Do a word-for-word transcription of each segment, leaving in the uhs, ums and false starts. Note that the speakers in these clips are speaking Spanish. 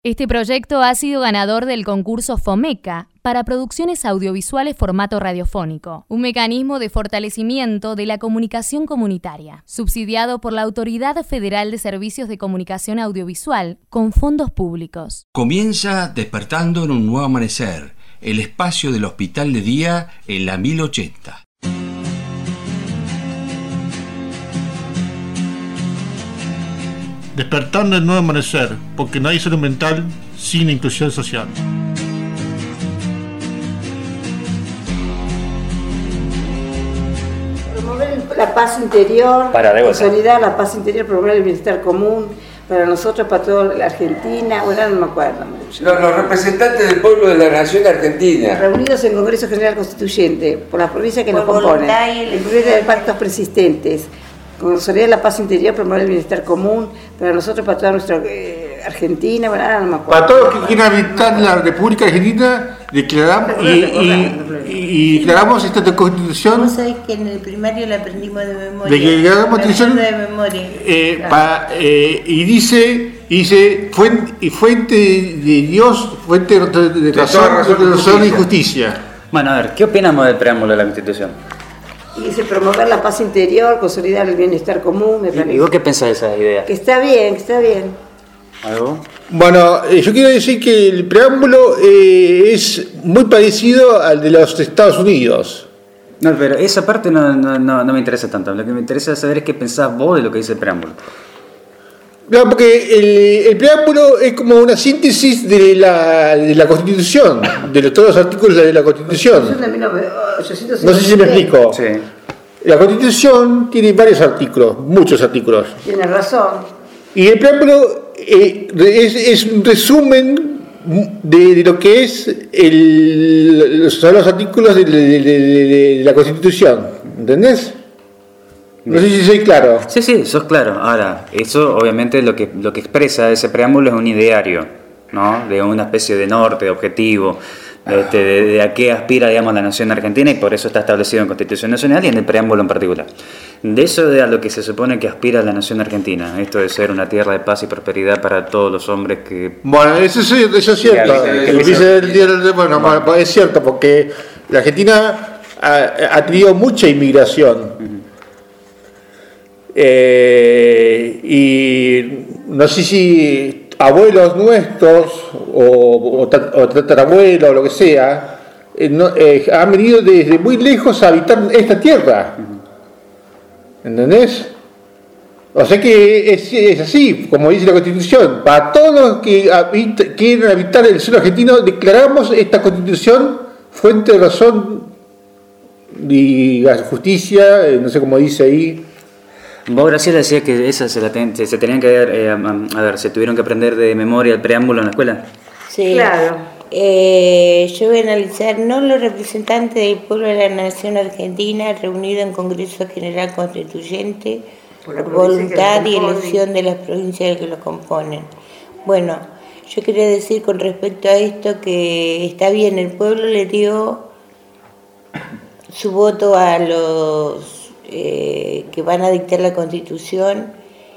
Este proyecto ha sido ganador del concurso FOMECA para producciones audiovisuales formato radiofónico, un mecanismo de fortalecimiento de la comunicación comunitaria, subsidiado por la Autoridad Federal de Servicios de Comunicación Audiovisual con fondos públicos. Comienza Despertando en un Nuevo Amanecer, el espacio del Hospital de Día en la mil ochenta. Despertando en Nuevo Amanecer, porque no hay salud mental sin inclusión social. Promover la paz interior, consolidar la paz interior, promover el bienestar común para nosotros, para toda la Argentina. Bueno, no me acuerdo mucho. Los, los representantes del pueblo de la Nación Argentina. Reunidos en Congreso General Constituyente, por las provincias que nos componen, incluir de pactos persistentes, consolidar la paz interior, promover el bienestar común para nosotros, para toda nuestra eh, Argentina. Bueno, no me acuerdo. Para todos los que quieran habitar la República Argentina, declaramos y, y, y declaramos esta constitución. Vos sabés que en el primario la aprendimos de memoria. Declaramos constitución de memoria. Eh, pa, eh, y dice, dice fuente, y fuente de Dios, fuente de, de razón, razón, razón y justicia. Bueno, a ver, ¿qué opinamos del preámbulo de la Constitución? Y dice promover la paz interior, consolidar el bienestar común, me parece. ¿Y vos qué pensás de esa idea? Que está bien, que está bien. ¿Algo? Bueno, eh, yo quiero decir que el preámbulo eh, es muy parecido al de los Estados Unidos. No, pero esa parte no, no, no, no me interesa tanto. Lo que me interesa saber es qué pensás vos de lo que dice el preámbulo. No, porque el, el preámbulo es como una síntesis de la, de la Constitución, de los, todos los artículos de la Constitución. No sé si me explico. Sí. La Constitución tiene varios artículos, muchos artículos. Tienes razón. Y el preámbulo eh, es, es un resumen de, de lo que es el, son los artículos de, de, de, de la Constitución. ¿Entendés? No sé si soy claro. Sí, sí, sos claro. Ahora, eso obviamente lo que, lo que expresa ese preámbulo es un ideario, ¿no? De una especie de norte, de objetivo, este, de, de a qué aspira, digamos, la nación argentina, y por eso está establecido en Constitución Nacional y en el preámbulo en particular. De eso de a lo que se supone que aspira la nación argentina, esto de ser una tierra de paz y prosperidad para todos los hombres que... Bueno, eso, eso, eso es cierto. Que, que, que, dice el, el, bueno, bueno, es cierto, porque la Argentina ha, ha tenido mucha inmigración. Uh-huh. Eh, y no sé si abuelos nuestros o, o, o tatarabuelos o lo que sea eh, no, eh, han venido desde muy lejos a habitar esta tierra. ¿Entendés? O sea que es, es así, como dice la Constitución. Para todos los que habita, quieren habitar el suelo argentino, declaramos esta Constitución fuente de razón y justicia, eh, no sé cómo dice ahí. Vos, Graciela, decías que esas se, la ten, se, se tenían que ver, eh, a, a ver, se tuvieron que aprender de memoria el preámbulo en la escuela. Sí, claro. Eh, yo voy a analizar no los representantes del pueblo de la nación argentina reunidos en Congreso General Constituyente por, por voluntad y elección de las provincias que lo componen. Bueno, yo quería decir con respecto a esto que está bien, el pueblo le dio su voto a los Eh, que van a dictar la Constitución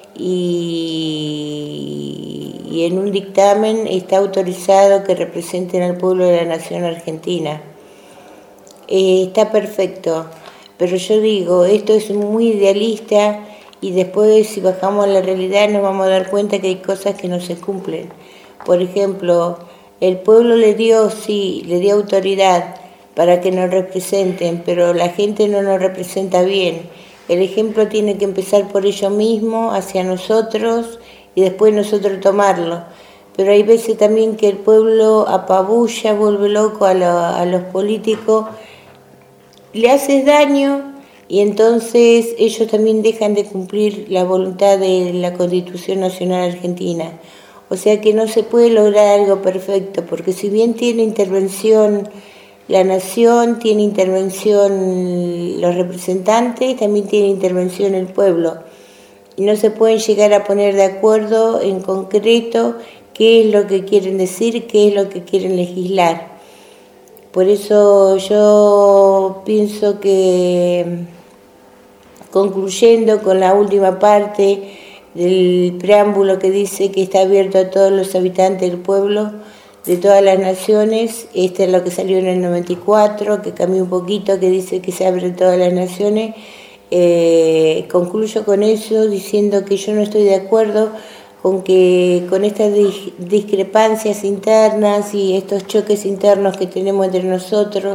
y, y en un dictamen está autorizado que representen al pueblo de la nación argentina. Eh, está perfecto, pero yo digo, esto es muy idealista y después si bajamos a la realidad nos vamos a dar cuenta que hay cosas que no se cumplen. Por ejemplo, el pueblo le dio, sí, le dio autoridad para que nos representen, pero la gente no nos representa bien. El ejemplo tiene que empezar por ellos mismos, hacia nosotros, y después nosotros tomarlo. Pero hay veces también que el pueblo apabulla, vuelve loco a, lo, a los políticos, le haces daño y entonces ellos también dejan de cumplir la voluntad de la Constitución Nacional Argentina. O sea que no se puede lograr algo perfecto, porque si bien tiene intervención la nación, tiene intervención los representantes, también tiene intervención el pueblo. Y no se pueden llegar a poner de acuerdo en concreto qué es lo que quieren decir, qué es lo que quieren legislar. Por eso yo pienso que, concluyendo con la última parte, del preámbulo que dice que está abierto a todos los habitantes del pueblo, de todas las naciones. Este es lo que salió en el noventa y cuatro, que cambió un poquito, que dice que se abre a todas las naciones. Eh, concluyo con eso diciendo que yo no estoy de acuerdo con que con estas discrepancias internas y estos choques internos que tenemos entre nosotros,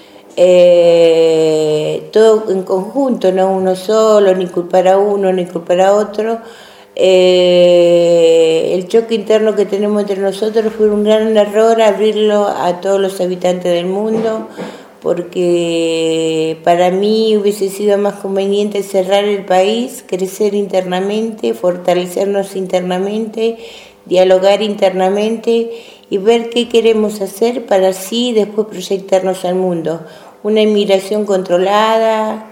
eh, todo en conjunto, no uno solo, ni culpar a uno, ni culpar a otro. Eh, el choque interno que tenemos entre nosotros fue un gran error abrirlo a todos los habitantes del mundo, porque para mí hubiese sido más conveniente cerrar el país, crecer internamente, fortalecernos internamente, dialogar internamente y ver qué queremos hacer para así después proyectarnos al mundo. Una inmigración controlada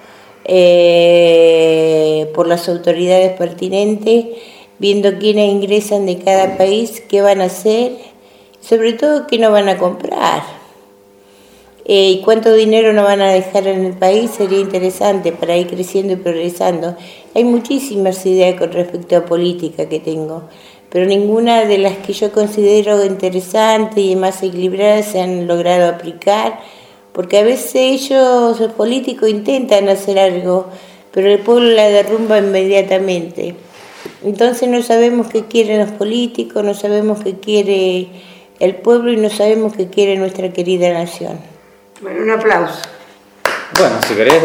eh, por las autoridades pertinentes, viendo quiénes ingresan de cada país, qué van a hacer, sobre todo qué no van a comprar. Eh, y cuánto dinero nos van a dejar en el país, sería interesante para ir creciendo y progresando. Hay muchísimas ideas con respecto a política que tengo, pero ninguna de las que yo considero interesantes y más equilibradas se han logrado aplicar, porque a veces ellos, los políticos, intentan hacer algo, pero el pueblo la derrumba inmediatamente. Entonces no sabemos qué quieren los políticos, no sabemos qué quiere el pueblo y no sabemos qué quiere nuestra querida nación. Bueno, un aplauso. Bueno, si querés.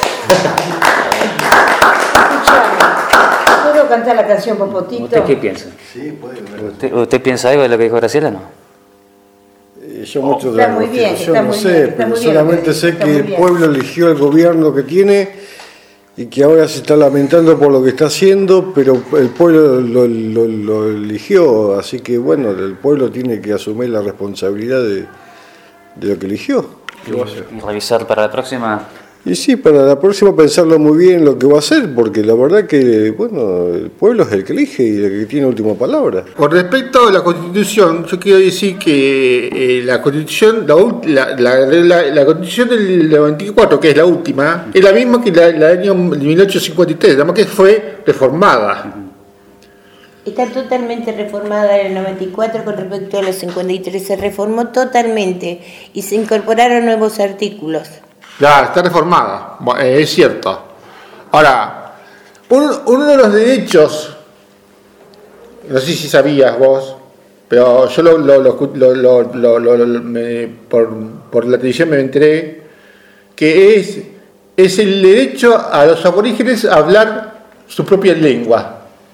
¿Puedo cantar la canción Popotito? ¿Usted qué piensa? Sí, puede. ¿Usted, ¿Usted piensa algo de lo que dijo Graciela, no? Eh, Yo mucho de Está la muy bien, Constitución está no muy sé, bien, está pero muy bien, solamente sé está que muy el bien. pueblo eligió el gobierno que tiene y que ahora se está lamentando por lo que está haciendo, pero el pueblo lo, lo, lo eligió, así que bueno, el pueblo tiene que asumir la responsabilidad de, de lo que eligió. Y revisar para la próxima. Y sí, para la próxima pensarlo muy bien lo que va a hacer, porque la verdad que, bueno, el pueblo es el que elige y el que tiene última palabra. Con respecto a la Constitución, yo quiero decir que eh, la Constitución, la, la, la, la Constitución del noventa y cuatro, que es la última, es la misma que la del año mil ochocientos cincuenta y tres, nada más que fue reformada. Está totalmente reformada en el noventa y cuatro con respecto a los cincuenta y tres, se reformó totalmente y se incorporaron nuevos artículos. Claro, está reformada, es cierto. Ahora, uno, uno de los derechos, no sé si sabías vos, pero yo lo, lo, lo, lo, lo, lo, lo me, por, por la televisión me enteré, que es, es el derecho a los aborígenes a hablar su propia lengua.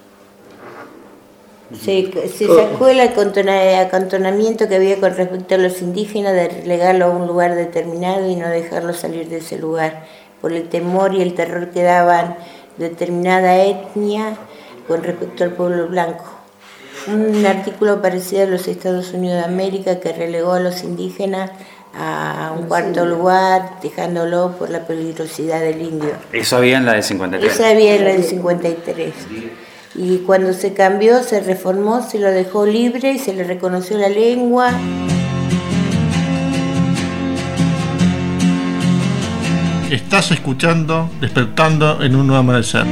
Se, se sacó el acantonamiento que había con respecto a los indígenas de relegarlo a un lugar determinado y no dejarlo salir de ese lugar, por el temor y el terror que daban determinada etnia con respecto al pueblo blanco. Un artículo parecido a los Estados Unidos de América que relegó a los indígenas a un cuarto lugar, dejándolo por la peligrosidad del indio. Eso había en la de cincuenta y tres. Eso había en la de cincuenta y tres. Y cuando se cambió, se reformó, se lo dejó libre y se le reconoció la lengua. Estás escuchando Despertando en un Nuevo Amanecer.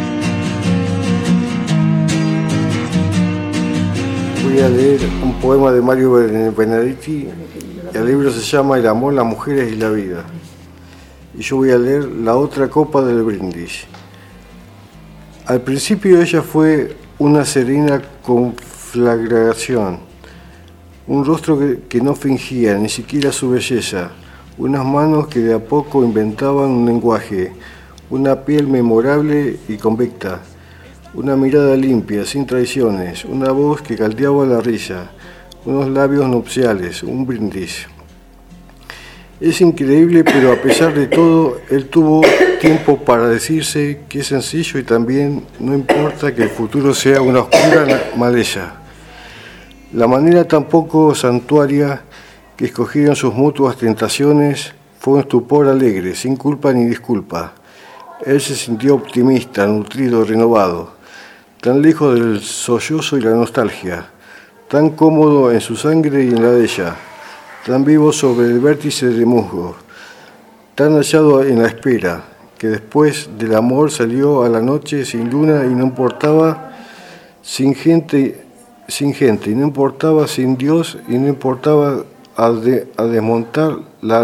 Voy a leer un poema de Mario Benedetti. El libro se llama El amor, las mujeres y la vida. Y yo voy a leer La otra copa del brindis. Al principio ella fue una serena conflagración, un rostro que, que no fingía ni siquiera su belleza, unas manos que de a poco inventaban un lenguaje, una piel memorable y convicta, una mirada limpia, sin traiciones, una voz que caldeaba la risa, unos labios nupciales, un brindis. Es increíble, pero a pesar de todo, él tuvo tiempo para decirse que es sencillo y también no importa que el futuro sea una oscura maleza. La manera tan poco santuaria que escogieron sus mutuas tentaciones fue un estupor alegre, sin culpa ni disculpa. Él se sintió optimista, nutrido, renovado, tan lejos del sollozo y la nostalgia, tan cómodo en su sangre y en la de ella, tan vivo sobre el vértice de musgo, tan hallado en la espera, que después del amor salió a la noche sin luna y no importaba sin gente, sin gente, y no importaba sin Dios, y no importaba a, de, a desmontar la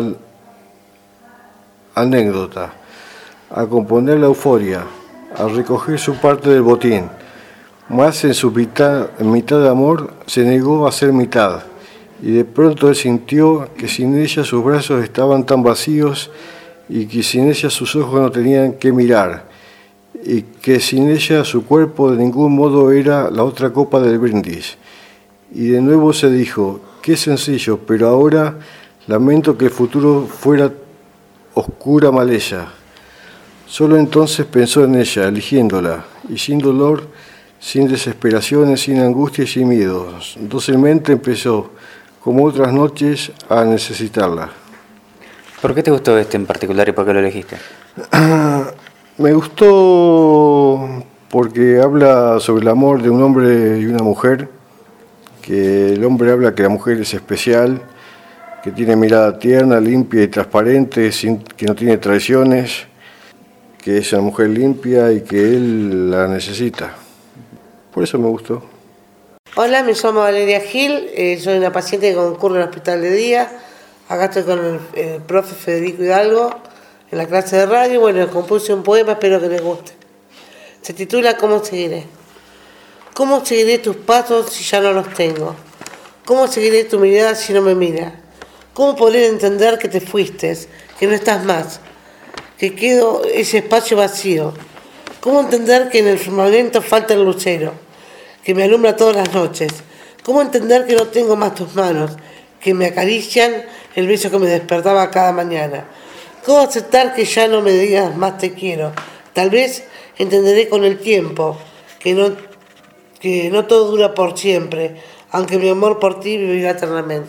anécdota, a componer la euforia, a recoger su parte del botín. Más en su mitad, en mitad de amor se negó a ser mitad, y de pronto él sintió que sin ella sus brazos estaban tan vacíos y que sin ella sus ojos no tenían que mirar, y que sin ella su cuerpo de ningún modo era la otra copa del brindis. Y de nuevo se dijo, qué sencillo, pero ahora lamento que el futuro fuera oscura maleza. Solo entonces pensó en ella, eligiéndola, y sin dolor, sin desesperaciones, sin angustia y sin miedos. Dócilmente empezó, como otras noches, a necesitarla. ¿Por qué te gustó este en particular y por qué lo elegiste? Me gustó porque habla sobre el amor de un hombre y una mujer, que el hombre habla que la mujer es especial, que tiene mirada tierna, limpia y transparente, sin, que no tiene traiciones, que es una mujer limpia y que él la necesita. Por eso me gustó. Hola, me llamo Valeria Gil, eh, soy una paciente que concurre al hospital de día. Acá estoy con el, el profe Federico Hidalgo en la clase de radio. Bueno, compuse un poema, espero que les guste. Se titula ¿Cómo seguiré? ¿Cómo seguiré tus pasos si ya no los tengo? ¿Cómo seguiré tu mirada si no me mira? ¿Cómo podré entender que te fuiste, que no estás más, que quedó ese espacio vacío? ¿Cómo entender que en el firmamento falta el lucero, que me alumbra todas las noches? ¿Cómo entender que no tengo más tus manos, que me acarician el beso que me despertaba cada mañana? ¿Cómo aceptar que ya no me digas más te quiero? Tal vez entenderé con el tiempo que no, que no todo dura por siempre, aunque mi amor por ti vivirá eternamente.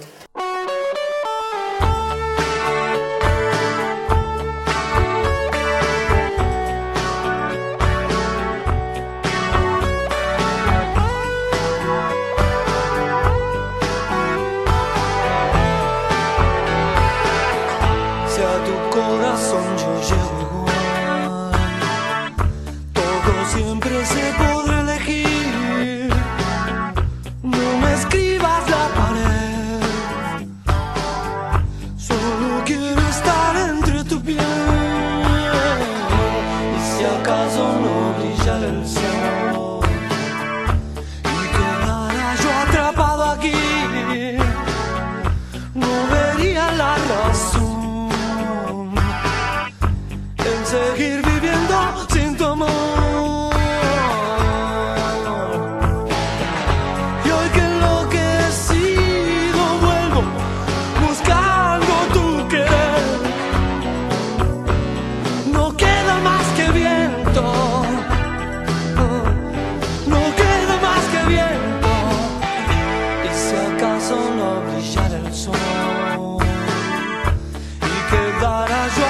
Solo brillar el sol y quedara yo